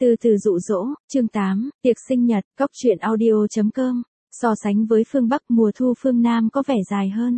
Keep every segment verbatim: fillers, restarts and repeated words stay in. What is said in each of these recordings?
Từ từ dụ dỗ, chương tám, tiệc sinh nhật, cóc truyện audio chấm com. So sánh với phương Bắc, mùa thu phương Nam có vẻ dài hơn.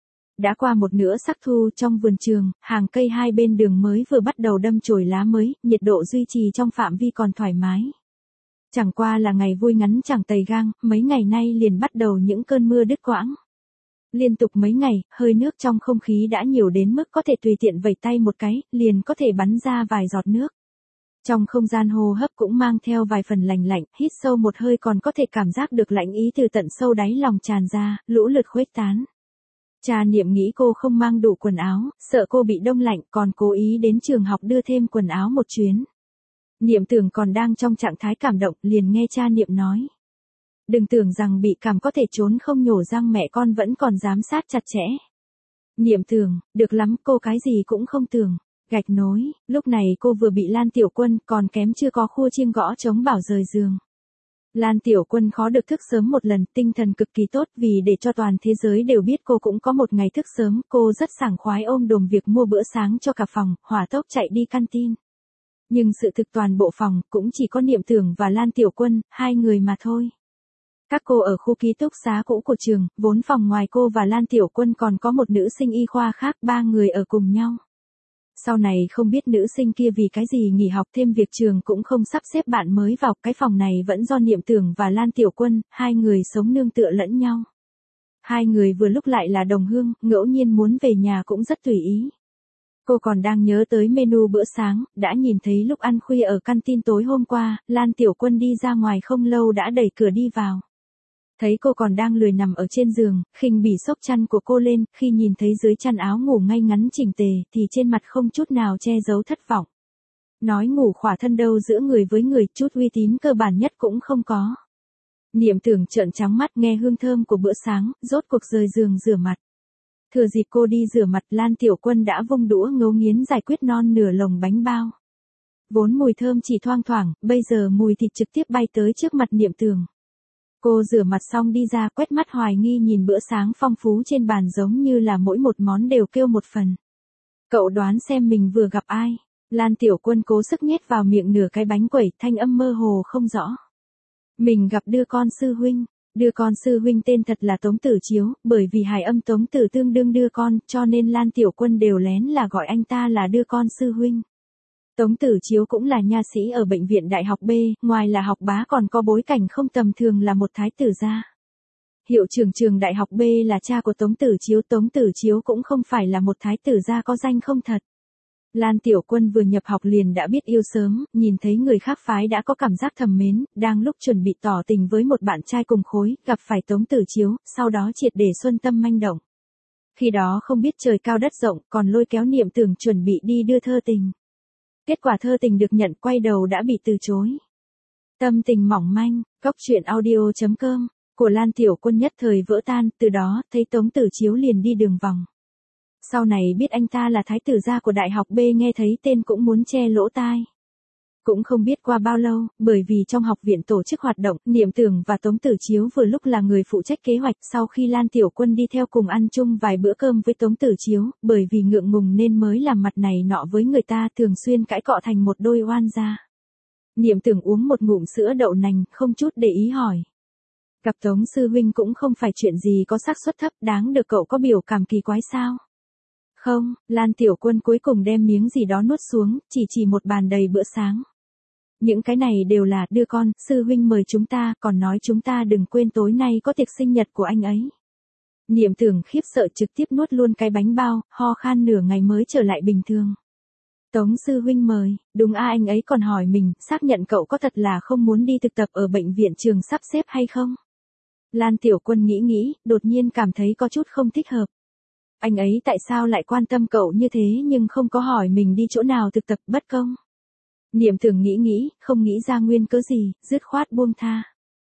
Đã qua một nửa sắc thu, trong vườn trường, hàng cây hai bên đường mới vừa bắt đầu đâm chồi lá mới, nhiệt độ duy trì trong phạm vi còn thoải mái. Chẳng qua là ngày vui ngắn chẳng tày gang, mấy ngày nay liền bắt đầu những cơn mưa đứt quãng. Liên tục mấy ngày, hơi nước trong không khí đã nhiều đến mức có thể tùy tiện vẩy tay một cái, liền có thể bắn ra vài giọt nước. Trong không gian hô hấp cũng mang theo vài phần lành lạnh, hít sâu một hơi còn có thể cảm giác được lạnh ý từ tận sâu đáy lòng tràn ra, lũ lượt khuếch tán. Cha Niệm nghĩ cô không mang đủ quần áo, sợ cô bị đông lạnh, còn cố ý đến trường học đưa thêm quần áo một chuyến. Niệm tưởng còn đang trong trạng thái cảm động, liền nghe cha Niệm nói. Đừng tưởng rằng bị cảm có thể trốn không nhổ răng, mẹ con vẫn còn giám sát chặt chẽ. Niệm tưởng, được lắm, cô cái gì cũng không tưởng. Gạch nối, lúc này cô vừa bị Lan Tiểu Quân, còn kém chưa có khua chiêng gõ trống bảo rời giường. Lan Tiểu Quân khó được thức sớm một lần, tinh thần cực kỳ tốt, vì để cho toàn thế giới đều biết cô cũng có một ngày thức sớm, cô rất sảng khoái ôm đồm việc mua bữa sáng cho cả phòng, hỏa tốc chạy đi canteen. Nhưng sự thực toàn bộ phòng, cũng chỉ có Niệm Tưởng và Lan Tiểu Quân, hai người mà thôi. Các cô ở khu ký túc xá cũ của trường, vốn phòng ngoài cô và Lan Tiểu Quân còn có một nữ sinh y khoa khác, ba người ở cùng nhau. Sau này không biết nữ sinh kia vì cái gì nghỉ học, thêm việc trường cũng không sắp xếp bạn mới vào, cái phòng này vẫn do Niệm Tưởng và Lan Tiểu Quân, hai người sống nương tựa lẫn nhau. Hai người vừa lúc lại là đồng hương, ngẫu nhiên muốn về nhà cũng rất tùy ý. Cô còn đang nhớ tới menu bữa sáng, đã nhìn thấy lúc ăn khuya ở canteen tối hôm qua, Lan Tiểu Quân đi ra ngoài không lâu đã đẩy cửa đi vào. Thấy cô còn đang lười nằm ở trên giường, khinh bỉ xốc chăn của cô lên, khi nhìn thấy dưới chăn áo ngủ ngay ngắn chỉnh tề, thì trên mặt không chút nào che giấu thất vọng. Nói ngủ khỏa thân đâu giữa người với người, chút uy tín cơ bản nhất cũng không có. Niệm Tưởng trợn trắng mắt nghe hương thơm của bữa sáng, rốt cuộc rời giường rửa mặt. Thừa dịp cô đi rửa mặt, Lan Tiểu Quân đã vung đũa ngấu nghiến giải quyết non nửa lồng bánh bao. Vốn mùi thơm chỉ thoang thoảng, bây giờ mùi thịt trực tiếp bay tới trước mặt Niệm Tưởng. Cô rửa mặt xong đi ra, quét mắt hoài nghi nhìn bữa sáng phong phú trên bàn, giống như là mỗi một món đều kêu một phần. Cậu đoán xem mình vừa gặp ai? Lan Tiểu Quân cố sức nhét vào miệng nửa cái bánh quẩy, thanh âm mơ hồ không rõ. Mình gặp đưa con sư huynh. Đưa con sư huynh tên thật là Tống Tử Chiếu, bởi vì hài âm Tống Tử tương đương đưa con, cho nên Lan Tiểu Quân đều lén là gọi anh ta là đưa con sư huynh. Tống Tử Chiếu cũng là nha sĩ ở bệnh viện Đại học B, ngoài là học bá còn có bối cảnh không tầm thường, là một thái tử gia. Hiệu trưởng trường Đại học B là cha của Tống Tử Chiếu, Tống Tử Chiếu cũng không phải là một thái tử gia có danh không thật. Lan Tiểu Quân vừa nhập học liền đã biết yêu sớm, nhìn thấy người khác phái đã có cảm giác thầm mến, đang lúc chuẩn bị tỏ tình với một bạn trai cùng khối, gặp phải Tống Tử Chiếu, sau đó triệt để xuân tâm manh động. Khi đó không biết trời cao đất rộng, còn lôi kéo Niệm Tưởng chuẩn bị đi đưa thơ tình. Kết quả thơ tình được nhận, quay đầu đã bị từ chối. Tâm tình mỏng manh, cóc truyện audio chấm com, của Lan Tiểu Quân nhất thời vỡ tan, từ đó, thấy Tống Tử Chiếu liền đi đường vòng. Sau này biết anh ta là thái tử gia của Đại học B, nghe thấy tên cũng muốn che lỗ tai. Cũng không biết qua bao lâu, bởi vì trong học viện tổ chức hoạt động, Niệm Tưởng và Tống Tử Chiếu vừa lúc là người phụ trách kế hoạch, sau khi Lan Tiểu Quân đi theo cùng ăn chung vài bữa cơm với Tống Tử Chiếu, bởi vì ngượng ngùng nên mới làm mặt này nọ với người ta, thường xuyên cãi cọ thành một đôi oan gia. Niệm Tưởng uống một ngụm sữa đậu nành, không chút để ý hỏi. Gặp Tống sư huynh cũng không phải chuyện gì có xác suất thấp, đáng được cậu có biểu cảm kỳ quái sao? Không, Lan Tiểu Quân cuối cùng đem miếng gì đó nuốt xuống, chỉ chỉ một bàn đầy bữa sáng. Những cái này đều là đưa con, sư huynh mời chúng ta, còn nói chúng ta đừng quên tối nay có tiệc sinh nhật của anh ấy. Niệm Tưởng khiếp sợ trực tiếp nuốt luôn cái bánh bao, ho khan nửa ngày mới trở lại bình thường. Tống sư huynh mời, đúng a, anh ấy còn hỏi mình, xác nhận cậu có thật là không muốn đi thực tập ở bệnh viện trường sắp xếp hay không? Lan Tiểu Quân nghĩ nghĩ, đột nhiên cảm thấy có chút không thích hợp. Anh ấy tại sao lại quan tâm cậu như thế nhưng không có hỏi mình đi chỗ nào thực tập, bất công. Niệm Tưởng nghĩ nghĩ, không nghĩ ra nguyên cớ gì, dứt khoát buông tha.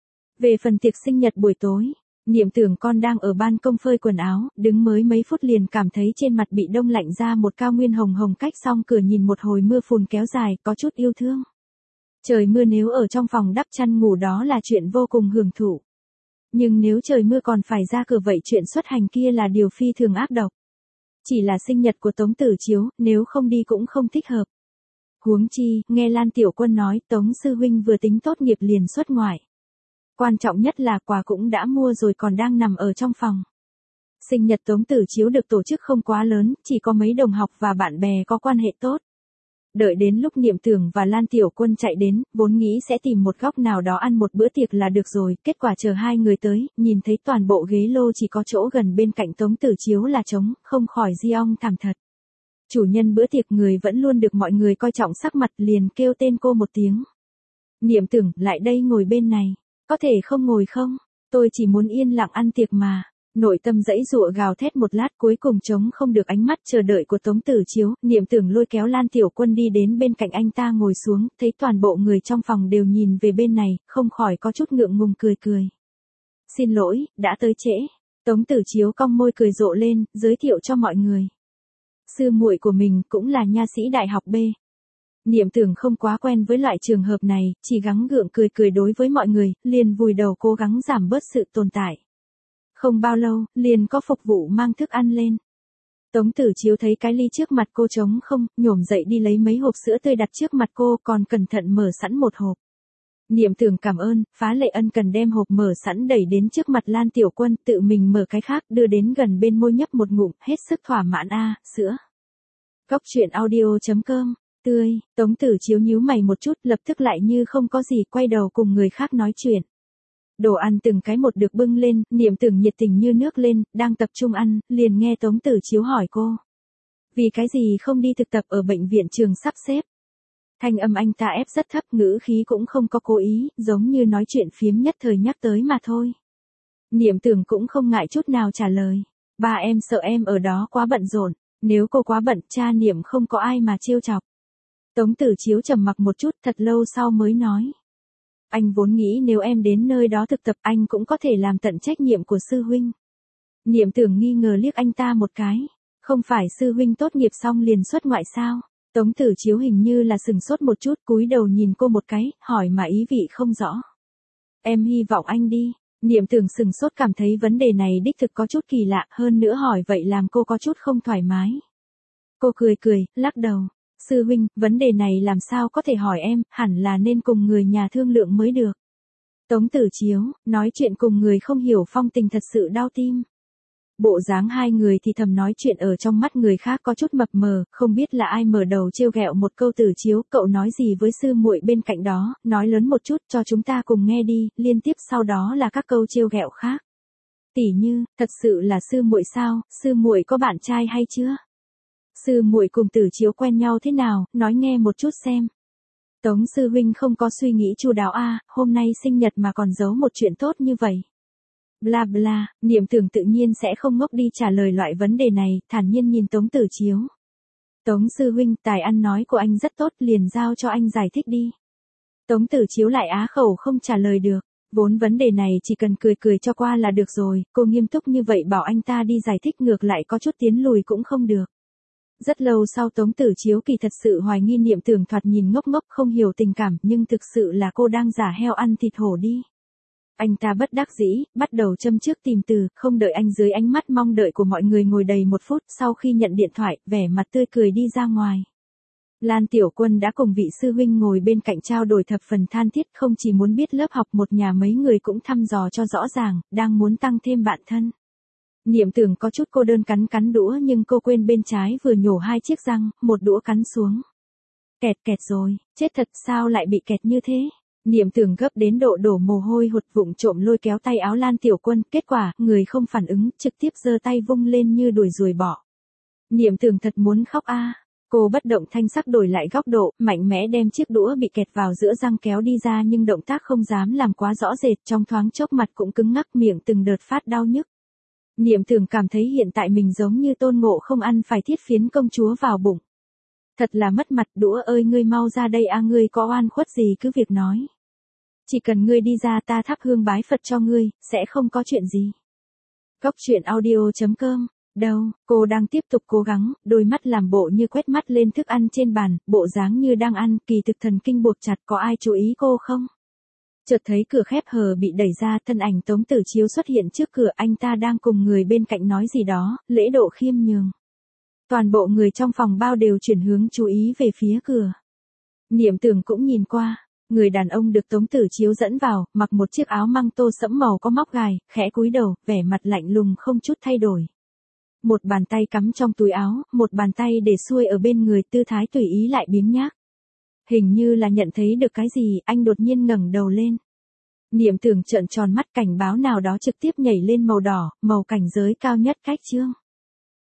Về phần tiệc sinh nhật buổi tối, Niệm Tưởng con đang ở ban công phơi quần áo, đứng mới mấy phút liền cảm thấy trên mặt bị đông lạnh ra một cao nguyên hồng hồng, cách xong cửa nhìn một hồi mưa phùn kéo dài, có chút yêu thương. Trời mưa nếu ở trong phòng đắp chăn ngủ đó là chuyện vô cùng hưởng thụ. Nhưng nếu trời mưa còn phải ra cửa vậy chuyện xuất hành kia là điều phi thường ác độc. Chỉ là sinh nhật của Tống Tử Chiếu, nếu không đi cũng không thích hợp. Huống chi, nghe Lan Tiểu Quân nói Tống sư huynh vừa tính tốt nghiệp liền xuất ngoại. Quan trọng nhất là quà cũng đã mua rồi còn đang nằm ở trong phòng. Sinh nhật Tống Tử Chiếu được tổ chức không quá lớn, chỉ có mấy đồng học và bạn bè có quan hệ tốt. Đợi đến lúc Niệm Tưởng và Lan Tiểu Quân chạy đến, vốn nghĩ sẽ tìm một góc nào đó ăn một bữa tiệc là được rồi, kết quả chờ hai người tới, nhìn thấy toàn bộ ghế lô chỉ có chỗ gần bên cạnh Tống Tử Chiếu là trống, không khỏi di ong thảm thật. Chủ nhân bữa tiệc người vẫn luôn được mọi người coi trọng sắc mặt liền kêu tên cô một tiếng. Niệm Tưởng, lại đây ngồi bên này, có thể không ngồi không? Tôi chỉ muốn yên lặng ăn tiệc mà. Nội tâm dãy dụa gào thét một lát cuối cùng chống không được ánh mắt chờ đợi của Tống Tử Chiếu, Niệm Tưởng lôi kéo Lan Tiểu Quân đi đến bên cạnh anh ta ngồi xuống, thấy toàn bộ người trong phòng đều nhìn về bên này, không khỏi có chút ngượng ngùng cười cười. Xin lỗi, đã tới trễ. Tống Tử Chiếu cong môi cười rộ lên, giới thiệu cho mọi người. Sư muội của mình cũng là nha sĩ đại học B. Niệm Tưởng không quá quen với loại trường hợp này, chỉ gắng gượng cười cười đối với mọi người, liền vùi đầu cố gắng giảm bớt sự tồn tại. Không bao lâu, liền có phục vụ mang thức ăn lên. Tống Tử Chiếu thấy cái ly trước mặt cô trống không, nhổm dậy đi lấy mấy hộp sữa tươi đặt trước mặt cô, còn cẩn thận mở sẵn một hộp. Niệm Tưởng cảm ơn, phá lệ ân cần đem hộp mở sẵn đẩy đến trước mặt Lan Tiểu Quân, tự mình mở cái khác, đưa đến gần bên môi nhấp một ngụm, hết sức thỏa mãn a, sữa. Cóc truyện audio chấm com, tươi, Tống Tử Chiếu nhíu mày một chút, lập tức lại như không có gì, quay đầu cùng người khác nói chuyện. Đồ ăn từng cái một được bưng lên, Niệm Tưởng nhiệt tình như nước lên, đang tập trung ăn, liền nghe Tống Tử Chiếu hỏi cô. Vì cái gì không đi thực tập ở bệnh viện trường sắp xếp? Thanh âm anh ta ép rất thấp, ngữ khí cũng không có cố ý, giống như nói chuyện phiếm nhất thời nhắc tới mà thôi. Niệm Tưởng cũng không ngại chút nào trả lời. Ba em sợ em ở đó quá bận rộn, nếu cô quá bận, cha Niệm không có ai mà trêu chọc. Tống Tử Chiếu trầm mặc một chút, thật lâu sau mới nói. Anh vốn nghĩ nếu em đến nơi đó thực tập anh cũng có thể làm tận trách nhiệm của sư huynh. Niệm Tưởng nghi ngờ liếc anh ta một cái. Không phải sư huynh tốt nghiệp xong liền xuất ngoại sao? Tống Tử Chiếu hình như là sừng sốt một chút, cúi đầu nhìn cô một cái, hỏi mà ý vị không rõ. Em hy vọng anh đi. Niệm Tưởng sừng sốt cảm thấy vấn đề này đích thực có chút kỳ lạ, hơn nữa hỏi vậy làm cô có chút không thoải mái. Cô cười cười, lắc đầu. Sư huynh, vấn đề này làm sao có thể hỏi em, hẳn là nên cùng người nhà thương lượng mới được. Tống Tử Chiếu, nói chuyện cùng người không hiểu phong tình thật sự đau tim. Bộ dáng hai người thì thầm nói chuyện ở trong mắt người khác có chút mập mờ, không biết là ai mở đầu trêu ghẹo một câu. Tử Chiếu, cậu nói gì với sư muội bên cạnh đó, nói lớn một chút cho chúng ta cùng nghe đi, liên tiếp sau đó là các câu trêu ghẹo khác. Tỉ như, thật sự là sư muội sao, sư muội có bạn trai hay chưa? Sư muội cùng Tử Chiếu quen nhau thế nào, nói nghe một chút xem. Tống sư huynh không có suy nghĩ chu đáo a, à, hôm nay sinh nhật mà còn giấu một chuyện tốt như vậy. Bla bla, Niệm Tưởng tự nhiên sẽ không ngốc đi trả lời loại vấn đề này, thản nhiên nhìn Tống Tử Chiếu. Tống sư huynh, tài ăn nói của anh rất tốt, liền giao cho anh giải thích đi. Tống Tử Chiếu lại á khẩu không trả lời được, vốn vấn đề này chỉ cần cười cười cho qua là được rồi, cô nghiêm túc như vậy bảo anh ta đi giải thích ngược lại có chút tiến lùi cũng không được. Rất lâu sau Tống Tử Chiếu kỳ thật sự hoài nghi Niệm Tưởng thoạt nhìn ngốc ngốc không hiểu tình cảm, nhưng thực sự là cô đang giả heo ăn thịt hổ đi. Anh ta bất đắc dĩ, bắt đầu châm trước tìm từ, không đợi anh dưới ánh mắt mong đợi của mọi người ngồi đầy một phút, sau khi nhận điện thoại, vẻ mặt tươi cười đi ra ngoài. Lan Tiểu Quân đã cùng vị sư huynh ngồi bên cạnh trao đổi thập phần than thiết, không chỉ muốn biết lớp học một nhà mấy người cũng thăm dò cho rõ ràng, đang muốn tăng thêm bạn thân. Niệm Tưởng có chút cô đơn cắn cắn đũa nhưng cô quên bên trái vừa nhổ hai chiếc răng, một đũa cắn xuống. Kẹt kẹt rồi, chết thật sao lại bị kẹt như thế? Niệm Tưởng gấp đến độ đổ mồ hôi hột vụng trộm lôi kéo tay áo Lan Tiểu Quân, kết quả, người không phản ứng, trực tiếp giơ tay vung lên như đuổi ruồi bỏ. Niệm Tưởng thật muốn khóc a. Cô bất động thanh sắc đổi lại góc độ, mạnh mẽ đem chiếc đũa bị kẹt vào giữa răng kéo đi ra nhưng động tác không dám làm quá rõ rệt, trong thoáng chốc mặt cũng cứng ngắc, miệng từng đợt phát đau nhức. Niệm Tưởng cảm thấy hiện tại mình giống như Tôn Ngộ không ăn phải thiết phiến công chúa vào bụng. Thật là mất mặt, đũa ơi ngươi mau ra đây a, ngươi có oan khuất gì cứ việc nói. Chỉ cần ngươi đi ra ta thắp hương bái Phật cho ngươi, sẽ không có chuyện gì. Cóc truyện audio chấm com, đâu, cô đang tiếp tục cố gắng, đôi mắt làm bộ như quét mắt lên thức ăn trên bàn, bộ dáng như đang ăn, kỳ thực thần kinh buộc chặt, có ai chú ý cô không? Chợt thấy cửa khép hờ bị đẩy ra, thân ảnh Tống Tử Chiếu xuất hiện trước cửa, anh ta đang cùng người bên cạnh nói gì đó, lễ độ khiêm nhường. Toàn bộ người trong phòng bao đều chuyển hướng chú ý về phía cửa. Niệm Tưởng cũng nhìn qua, người đàn ông được Tống Tử Chiếu dẫn vào, mặc một chiếc áo măng tô sẫm màu có móc gài, khẽ cúi đầu, vẻ mặt lạnh lùng không chút thay đổi. Một bàn tay cắm trong túi áo, một bàn tay để xuôi ở bên người, tư thái tùy ý lại biếng nhác. Hình như là nhận thấy được cái gì, anh đột nhiên ngẩng đầu lên. Niệm Tưởng trợn tròn mắt, cảnh báo nào đó trực tiếp nhảy lên màu đỏ, màu cảnh giới cao nhất cách chương.